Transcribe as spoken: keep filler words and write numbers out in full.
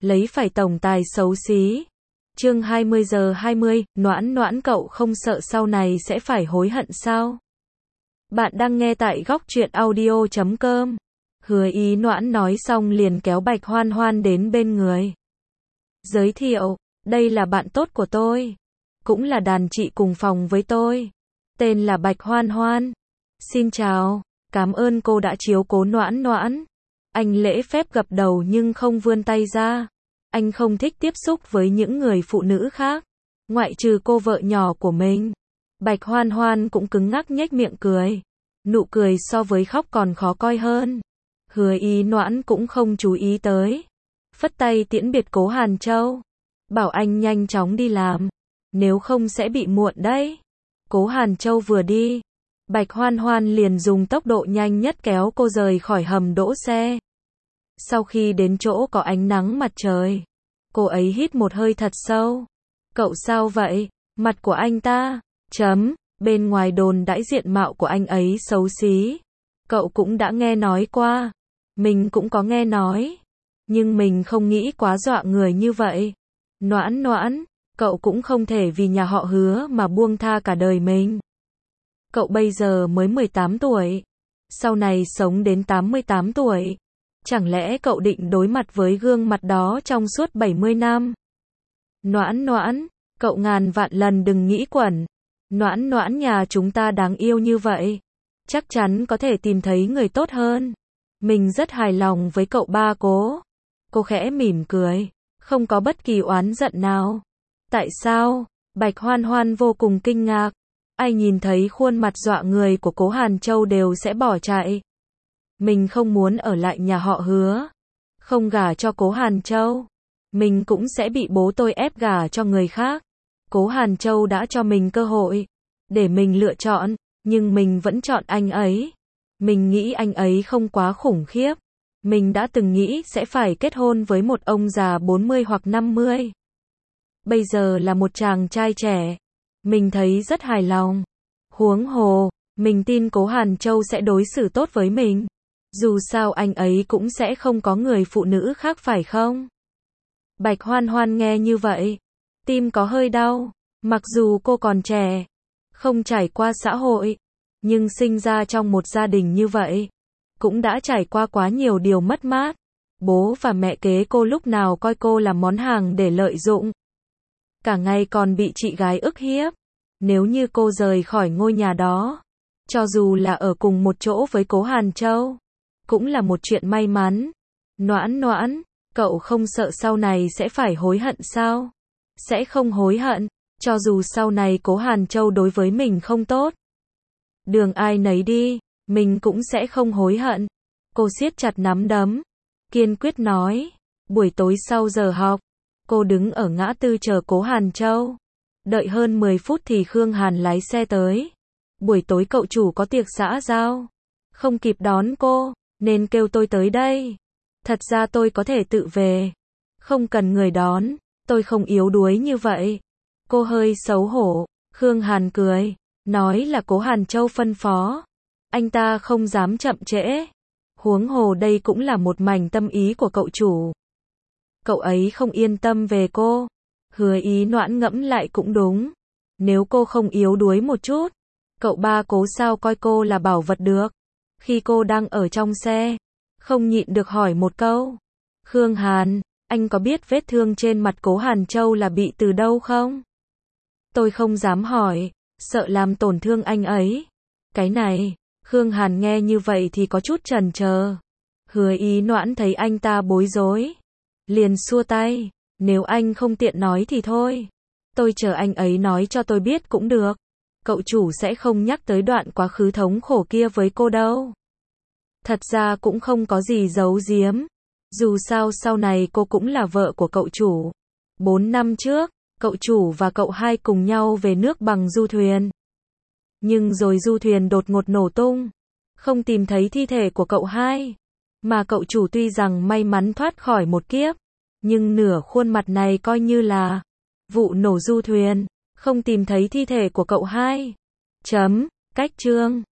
lấy phải tổng tài xấu xí. Chương hai mươi giờ hai mươi, Noãn Noãn cậu không sợ sau này sẽ phải hối hận sao? Bạn đang nghe tại góc truyện audio chấm com. Hứa Ý Noãn nói xong liền kéo Bạch Hoan Hoan đến bên người. Giới thiệu, đây là bạn tốt của tôi, cũng là đàn chị cùng phòng với tôi. Tên là Bạch Hoan Hoan. Xin chào, cảm ơn cô đã chiếu cố Noãn Noãn. Anh lễ phép gập đầu nhưng không vươn tay ra. Anh không thích tiếp xúc với những người phụ nữ khác, ngoại trừ cô vợ nhỏ của mình. Bạch Hoan Hoan cũng cứng ngắc nhếch miệng cười. Nụ cười so với khóc còn khó coi hơn. Hứa Ý Noãn cũng không chú ý tới. Phất tay tiễn biệt Cố Hàn Châu. Bảo anh nhanh chóng đi làm, nếu không sẽ bị muộn đấy. Cố Hàn Châu vừa đi, Bạch Hoan Hoan liền dùng tốc độ nhanh nhất kéo cô rời khỏi hầm đỗ xe. Sau khi đến chỗ có ánh nắng mặt trời, cô ấy hít một hơi thật sâu. Cậu sao vậy? Mặt của anh ta, chấm, bên ngoài đồn đãi diện mạo của anh ấy xấu xí. Cậu cũng đã nghe nói qua. Mình cũng có nghe nói. Nhưng mình không nghĩ quá dọa người như vậy. Noãn Noãn, cậu cũng không thể vì nhà họ Hứa mà buông tha cả đời mình. Cậu bây giờ mới mười tám tuổi. Sau này sống đến tám mươi tám tuổi. Chẳng lẽ cậu định đối mặt với gương mặt đó trong suốt bảy mươi năm? Noãn Noãn, cậu ngàn vạn lần đừng nghĩ quẩn. Noãn Noãn nhà chúng ta đáng yêu như vậy, chắc chắn có thể tìm thấy người tốt hơn. Mình rất hài lòng với cậu ba Cố. Cô khẽ mỉm cười, không có bất kỳ oán giận nào. Tại sao? Bạch Hoan Hoan vô cùng kinh ngạc. Ai nhìn thấy khuôn mặt dọa người của Cố Hàn Châu đều sẽ bỏ chạy. Mình không muốn ở lại nhà họ Hứa, không gả cho Cố Hàn Châu, mình cũng sẽ bị bố tôi ép gả cho người khác. Cố Hàn Châu đã cho mình cơ hội để mình lựa chọn, nhưng mình vẫn chọn anh ấy. Mình nghĩ anh ấy không quá khủng khiếp. Mình đã từng nghĩ sẽ phải kết hôn với một ông già bốn mươi hoặc năm mươi. Bây giờ là một chàng trai trẻ. Mình thấy rất hài lòng. Huống hồ, mình tin Cố Hàn Châu sẽ đối xử tốt với mình. Dù sao anh ấy cũng sẽ không có người phụ nữ khác phải không? Bạch Hoan Hoan nghe như vậy, tim có hơi đau. Mặc dù cô còn trẻ, không trải qua xã hội, nhưng sinh ra trong một gia đình như vậy, cũng đã trải qua quá nhiều điều mất mát. Bố và mẹ kế cô lúc nào coi cô là món hàng để lợi dụng. Cả ngày còn bị chị gái ức hiếp. Nếu như cô rời khỏi ngôi nhà đó, cho dù là ở cùng một chỗ với Cố Hàn Châu, cũng là một chuyện may mắn. Noãn Noãn, cậu không sợ sau này sẽ phải hối hận sao? Sẽ không hối hận, cho dù sau này Cố Hàn Châu đối với mình không tốt. Đường ai nấy đi, mình cũng sẽ không hối hận. Cô siết chặt nắm đấm, kiên quyết nói. Buổi tối sau giờ học, cô đứng ở ngã tư chờ Cố Hàn Châu. Đợi hơn mười phút thì Khương Hàn lái xe tới. Buổi tối cậu chủ có tiệc xã giao, không kịp đón cô, nên kêu tôi tới đây. Thật ra tôi có thể tự về, không cần người đón, tôi không yếu đuối như vậy. Cô hơi xấu hổ. Khương Hàn cười, nói là Cố Hàn Châu phân phó. Anh ta không dám chậm trễ. Huống hồ đây cũng là một mảnh tâm ý của cậu chủ. Cậu ấy không yên tâm về cô. Hứa Ý Noãn ngẫm lại cũng đúng. Nếu cô không yếu đuối một chút, cậu ba Cố sao coi cô là bảo vật được. Khi cô đang ở trong xe, không nhịn được hỏi một câu. Khương Hàn, anh có biết vết thương trên mặt Cố Hàn Châu là bị từ đâu không? Tôi không dám hỏi, sợ làm tổn thương anh ấy. Cái này, Khương Hàn nghe như vậy thì có chút chần chờ. Hứa Ý Noãn thấy anh ta bối rối, liền xua tay. Nếu anh không tiện nói thì thôi. Tôi chờ anh ấy nói cho tôi biết cũng được. Cậu chủ sẽ không nhắc tới đoạn quá khứ thống khổ kia với cô đâu. Thật ra cũng không có gì giấu giếm. Dù sao sau này cô cũng là vợ của cậu chủ. Bốn năm trước, cậu chủ và cậu hai cùng nhau về nước bằng du thuyền. Nhưng rồi du thuyền đột ngột nổ tung. Không tìm thấy thi thể của cậu hai. Mà cậu chủ tuy rằng may mắn thoát khỏi một kiếp, nhưng nửa khuôn mặt này coi như là vụ nổ du thuyền. Không tìm thấy thi thể của cậu hai. Chấm, cách chương.